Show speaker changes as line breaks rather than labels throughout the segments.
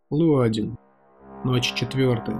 Луадин. Ночь 4.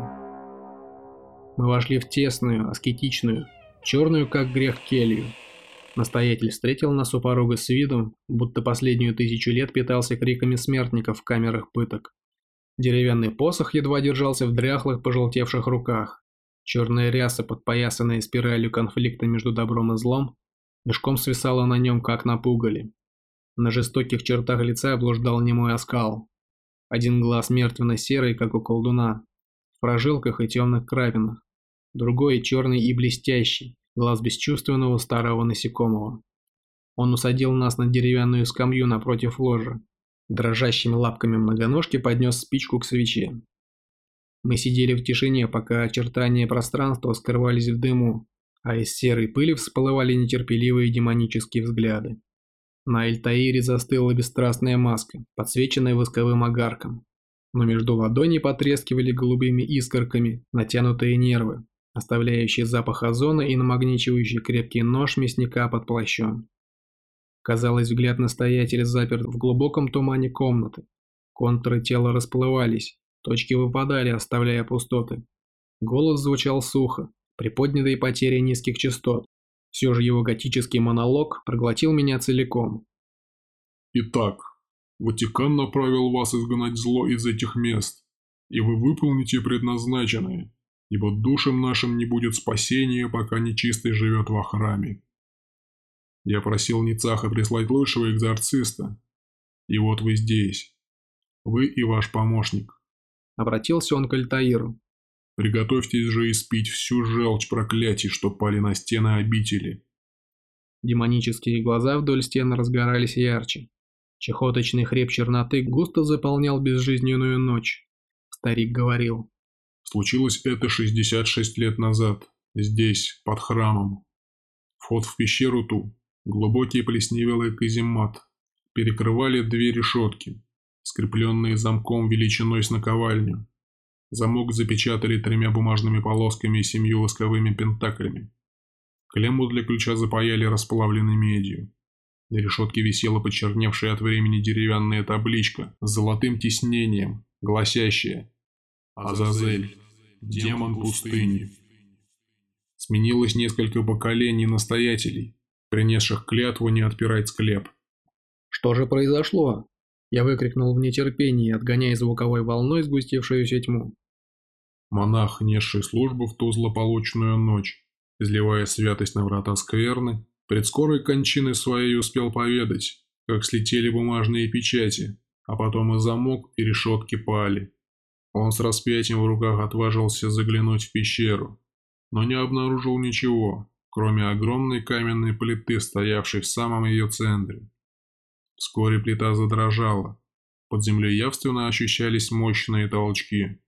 Мы вошли в тесную, аскетичную, черную как грех келью. Настоятель встретил нас у порога с видом, будто последнюю 1000 лет питался криками смертников в камерах пыток. Деревянный посох едва держался в дряхлых, пожелтевших руках. Черная ряса, подпоясанная спиралью конфликта между добром и злом, мешком свисала на нем, как на пугале. На жестоких чертах лица блуждал немой оскал. Один глаз мертвенно-серый, как у колдуна, в прожилках и темных крапинах. Другой черный и блестящий, глаз бесчувственного старого насекомого. Он усадил нас на деревянную скамью напротив ложа. Дрожащими лапками многоножки поднес спичку к свече. Мы сидели в тишине, пока очертания пространства скрывались в дыму, а из серой пыли всплывали нетерпеливые демонические взгляды. На Альтаире застыла бесстрастная маска, подсвеченная восковым огарком. Но между ладоней потрескивали голубыми искорками натянутые нервы, оставляющие запах озона и намагничивающий крепкий нож мясника под плащом. Казалось, взгляд настоятеля заперт в глубоком тумане комнаты. Контуры тела расплывались, точки выпадали, оставляя пустоты. Голос звучал сухо, приподнятый потерей низких частот. Все же его готический монолог проглотил меня целиком.
Итак, Ватикан направил вас изгнать зло из этих мест, и вы выполните предназначенное, ибо душам нашим не будет спасения, пока нечистый живет во храме. Я просил Ницаха прислать лучшего экзорциста, и вот вы здесь, вы и ваш помощник.
Обратился он к Альтаиру.
Приготовьтесь же испить всю желчь проклятий, что пали на стены обители.
Демонические глаза вдоль стен разгорались ярче. Чехоточный хрип черноты густо заполнял безжизненную ночь. Старик говорил.
Случилось это 66 лет назад, здесь, под храмом. Вход в пещеру ту, глубокий плесневелый каземат, перекрывали 2 решетки, скрепленные замком величиной с наковальню. Замок запечатали 3 бумажными полосками и 7 восковыми пентаклями. Клемму для ключа запаяли расплавленной медью. На решетке висела почерневшая от времени деревянная табличка с золотым тиснением, гласящая «Азазель, демон пустыни». Сменилось несколько поколений настоятелей, принесших клятву не отпирать склеп.
«Что же произошло?» Я выкрикнул в нетерпении, отгоняя звуковой волной сгустившуюся тьму.
Монах, несший службу в ту злополучную ночь, изливая святость на врата скверны, пред скорой кончиной своей успел поведать, как слетели бумажные печати, а потом и замок, и решетки пали. Он с распятием в руках отважился заглянуть в пещеру, но не обнаружил ничего, кроме огромной каменной плиты, стоявшей в самом ее центре. Вскоре плита задрожала, под землей явственно ощущались мощные толчки.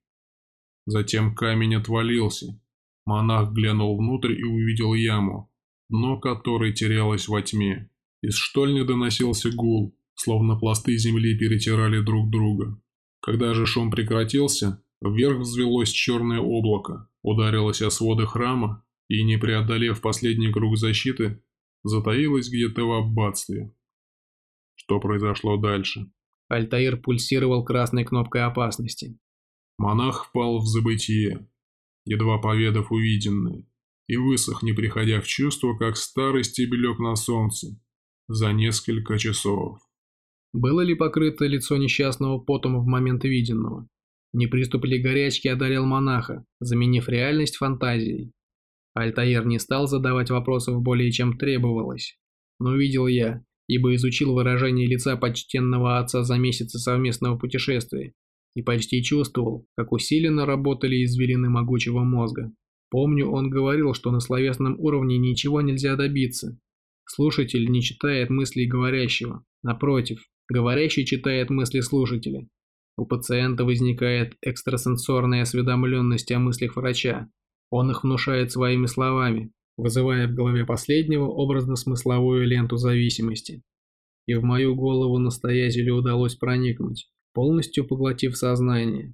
Затем камень отвалился, монах глянул внутрь и увидел яму, дно которой терялось во тьме. Из штольни доносился гул, словно пласты земли перетирали друг друга. Когда же шум прекратился, вверх взвелось черное облако, ударилось о своды храма и, не преодолев последний круг защиты, затаилось где-то в аббатстве. Что произошло дальше?
Альтаир пульсировал красной кнопкой опасности.
Монах впал в забытие, едва поведав увиденное, и высох, не приходя в чувство, как старый стебелек на солнце, за несколько часов.
Было ли покрыто лицо несчастного потом в момент виденного? Не приступ ли горячки одарил монаха, заменив реальность фантазией? Альтаир не стал задавать вопросов более чем требовалось. Но увидел я, ибо изучил выражение лица почтенного отца за месяцы совместного путешествия, и почти чувствовал, как усиленно работали извилины могучего мозга. Помню, он говорил, что на словесном уровне ничего нельзя добиться. Слушатель не читает мыслей говорящего. Напротив, говорящий читает мысли слушателя. У пациента возникает экстрасенсорная осведомленность о мыслях врача. Он их внушает своими словами, вызывая в голове последнего образно-смысловую ленту зависимости. И в мою голову настоятелю удалось проникнуть, полностью поглотив сознание.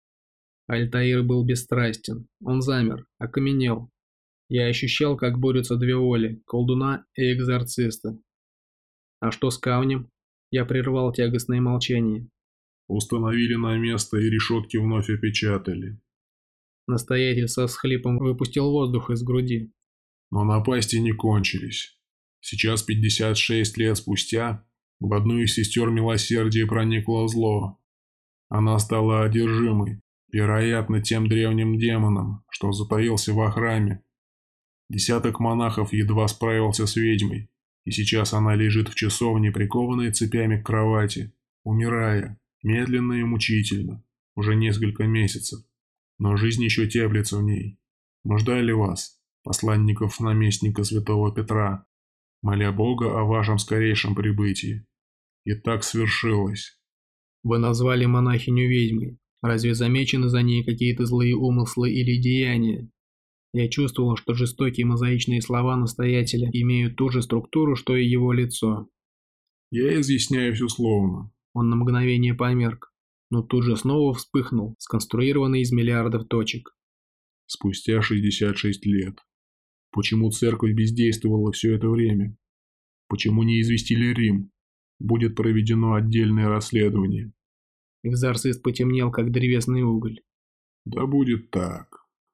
Альтаир был бесстрастен, он замер, окаменел. Я ощущал, как борются 2 воли, колдуна и экзорциста. А что с камнем? Я прервал тягостное молчание.
Установили на место и решетки вновь опечатали.
Настоятель со всхлипом выпустил воздух из груди.
Но напасти не кончились. Сейчас, 56 лет спустя, в одну из сестер милосердия проникло зло. Она стала одержимой, вероятно, тем древним демоном, что затаился во храме. Десяток монахов едва справился с ведьмой, и сейчас она лежит в часовне, прикованная цепями к кровати, умирая, медленно и мучительно, уже несколько месяцев. Но жизнь еще теплится в ней. Мы ждали вас, посланников наместника святого Петра, моля Бога о вашем скорейшем прибытии. И так свершилось.
Вы назвали монахиню ведьмой. Разве замечены за ней какие-то злые умыслы или деяния? Я чувствовал, что жестокие мозаичные слова настоятеля имеют ту же структуру, что и его лицо.
Я изъясняю все словно.
Он на мгновение померк, но тут же снова вспыхнул, сконструированный из миллиардов точек.
Спустя 66 лет. Почему церковь бездействовала все это время? Почему не известили Рим? Будет проведено отдельное расследование.
Экзорцист потемнел, как древесный уголь.
Да будет так.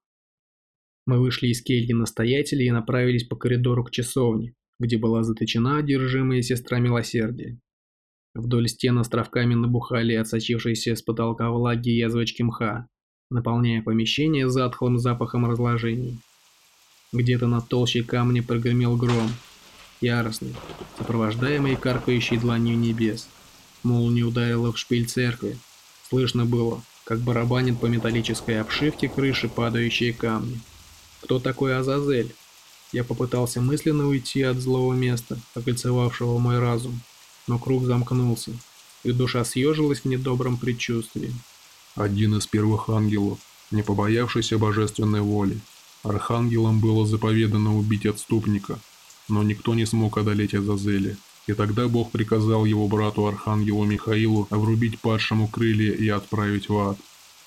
Мы вышли из кельи настоятеля и направились по коридору к часовне, где была заточена одержимая сестра милосердия. Вдоль стен островками набухали отсочившиеся с потолка влаги язвочки мха, наполняя помещение затхлым запахом разложений. Где-то над толщей камня прогремел гром, яростный, сопровождаемый каркающей дланью небес. Молния ударила в шпиль церкви. Слышно было, как барабанит по металлической обшивке крыши падающие камни. Кто такой Азазель? Я попытался мысленно уйти от злого места, окольцевавшего мой разум, но круг замкнулся, и душа съежилась в недобром предчувствии.
Один из первых ангелов, не побоявшийся божественной воли. Архангелам было заповедано убить отступника, но никто не смог одолеть Азазеля. И тогда Бог приказал его брату Архангелу Михаилу обрубить падшему крылья и отправить в ад.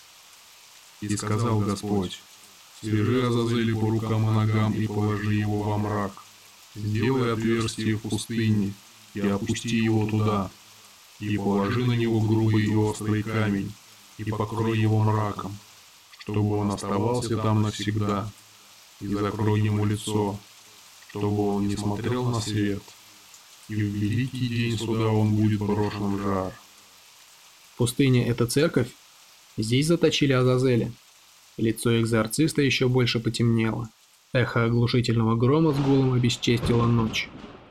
И сказал Господь: «Свяжи Азазеля по рукам и ногам и положи его во мрак. Сделай отверстие в пустыне и опусти его туда, и положи на него грубый и острый камень, и покрой его мраком, чтобы он оставался там навсегда, и закрой ему лицо, чтобы он не смотрел на свет, и в великий день суда он будет брошен в жар».
Пустыня — это церковь? Здесь заточили Азазеля? Лицо экзорциста еще больше потемнело. Эхо оглушительного грома с гулом обесчестило ночь.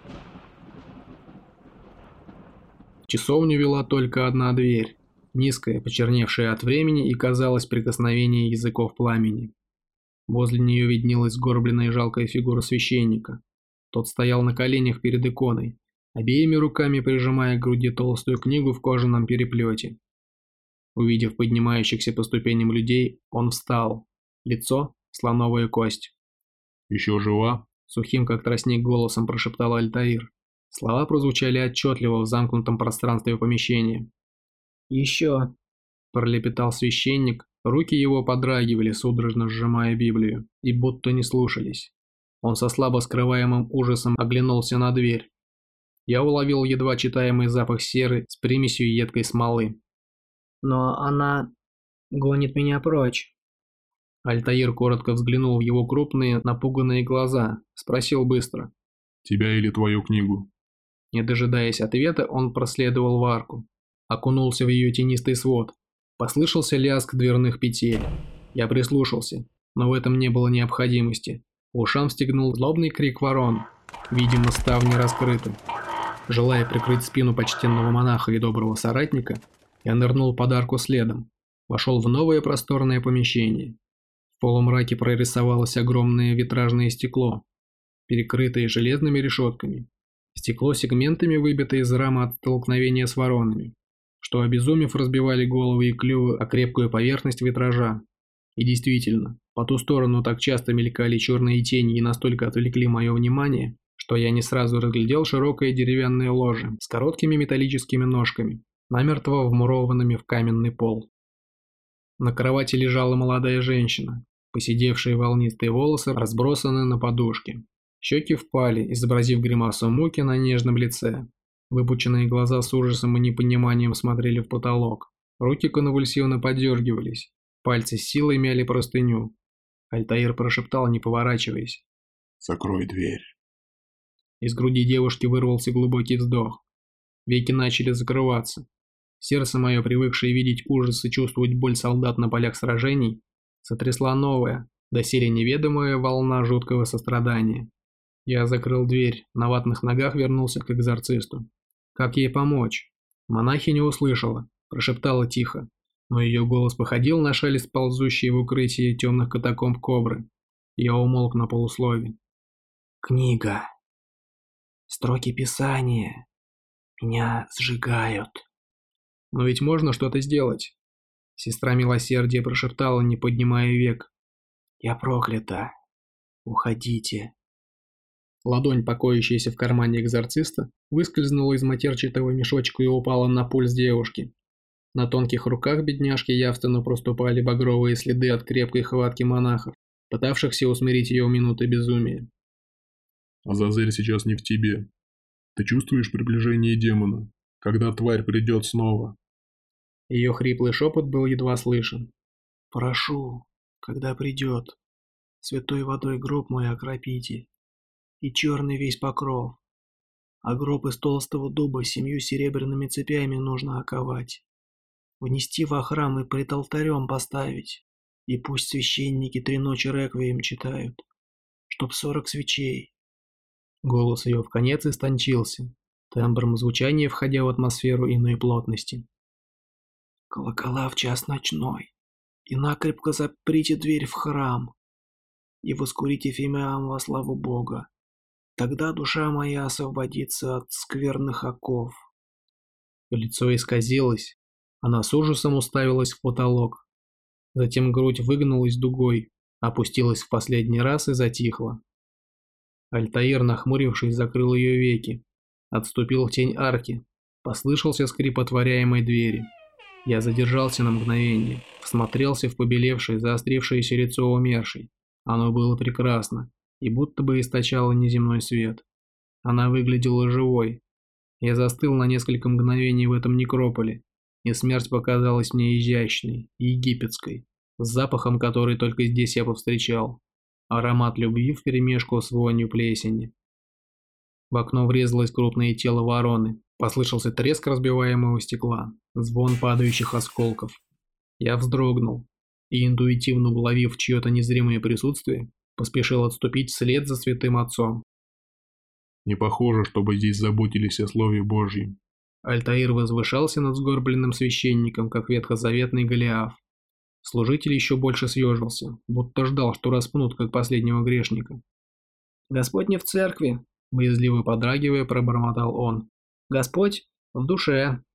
В часовню вела только одна дверь, низкая, почерневшая от времени и, казалось, прикосновение языков пламени. Возле нее виднелась сгорбленная и жалкая фигура священника. Тот стоял на коленях перед иконой, обеими руками прижимая к груди толстую книгу в кожаном переплете. Увидев поднимающихся по ступеням людей, он встал. Лицо – слоновая кость.
«Еще жива?»
– сухим, как тростник, голосом прошептал Альтаир. Слова прозвучали отчетливо в замкнутом пространстве помещения. «Еще!» – пролепетал священник, руки его подрагивали, судорожно сжимая Библию, и будто не слушались. Он со слабо скрываемым ужасом оглянулся на дверь. Я уловил едва читаемый запах серы с примесью едкой смолы. «Но она гонит меня прочь». Альтаир коротко взглянул в его крупные, напуганные глаза, спросил быстро:
«Тебя или твою книгу?»
Не дожидаясь ответа, он проследовал в арку, окунулся в ее тенистый свод. Послышался лязг дверных петель. Я прислушался, но в этом не было необходимости. В ушам стегнул злобный крик ворон. Видимо, ставни раскрыты. Желая прикрыть спину почтенного монаха и доброго соратника, я нырнул под арку следом, вошел в новое просторное помещение. В полумраке прорисовалось огромное витражное стекло, перекрытое железными решетками. Стекло сегментами выбито из рамы от столкновения с воронами, что, обезумев, разбивали головы и клювы о крепкую поверхность витража. И действительно, по ту сторону так часто мелькали черные тени и настолько отвлекли мое внимание, что я не сразу разглядел широкое деревянное ложе с короткими металлическими ножками, намертво вмурованными в каменный пол. На кровати лежала молодая женщина, поседевшие волнистые волосы разбросаны на подушке. Щеки впали, изобразив гримасу муки на нежном лице. Выпученные глаза с ужасом и непониманием смотрели в потолок. Руки конвульсивно подергивались, пальцы с силой мяли простыню. Альтаир прошептал, не поворачиваясь.
«Закрой дверь».
Из груди девушки вырвался глубокий вздох. Веки начали закрываться. Сердце мое, привыкшее видеть ужас и чувствовать боль солдат на полях сражений, сотрясла новая, доселе неведомая волна жуткого сострадания. Я закрыл дверь, на ватных ногах вернулся к экзорцисту. Как ей помочь? Монахиня услышала, прошептала тихо, но ее голос походил на шелест ползущей в укрытии темных катакомб кобры. Я умолк на полуслове. «Книга. Строки Писания. Меня сжигают». «Но ведь можно что-то сделать». Сестра милосердия прошептала, не поднимая век. «Я проклята. Уходите». Ладонь, покоящаяся в кармане экзорциста, выскользнула из матерчатого мешочка и упала на пульс девушки. На тонких руках бедняжки явственно проступали багровые следы от крепкой хватки монахов, пытавшихся усмирить ее в минуты безумия.
«Азазель сейчас не в тебе. Ты чувствуешь приближение демона, когда тварь придет снова?»
Ее хриплый шепот был едва слышен. «Прошу, когда придет, святой водой гроб мой окропите, и черный весь покров, а гроб из толстого дуба 7 серебряными цепями нужно оковать, внести во храм и пред алтарем поставить, и пусть священники 3 ночи реквием читают, чтоб 40 свечей». Голос ее вконец истончился, тембром звучания входя в атмосферу иной плотности. «Колокола в час ночной, и накрепко заприте дверь в храм, и воскурите фимиам во славу Бога. Тогда душа моя освободится от скверных оков». Лицо исказилось, она с ужасом уставилась в потолок. Затем грудь выгнулась дугой, опустилась в последний раз и затихла. Альтаир, нахмурившись, закрыл ее веки, отступил в тень арки, послышался скрип отворяемой двери. Я задержался на мгновение, всмотрелся в побелевшее, заострившееся лицо умершей. Оно было прекрасно и будто бы источало неземной свет. Она выглядела живой. Я застыл на несколько мгновений в этом некрополе, и смерть показалась мне изящной, египетской, с запахом, который только здесь я повстречал. Аромат любви вперемешку с вонью плесени. В окно врезалось крупное тело вороны. Послышался треск разбиваемого стекла, звон падающих осколков. Я вздрогнул и, интуитивно уловив чье-то незримое присутствие, поспешил отступить вслед за святым отцом.
«Не похоже, чтобы здесь заботились о Слове Божьем».
Альтаир возвышался над сгорбленным священником, как ветхозаветный Голиаф. Служитель еще больше съежился, будто ждал, что распнут, как последнего грешника. «Господь не в церкви», — боязливо подрагивая, пробормотал он. «Господь в душе».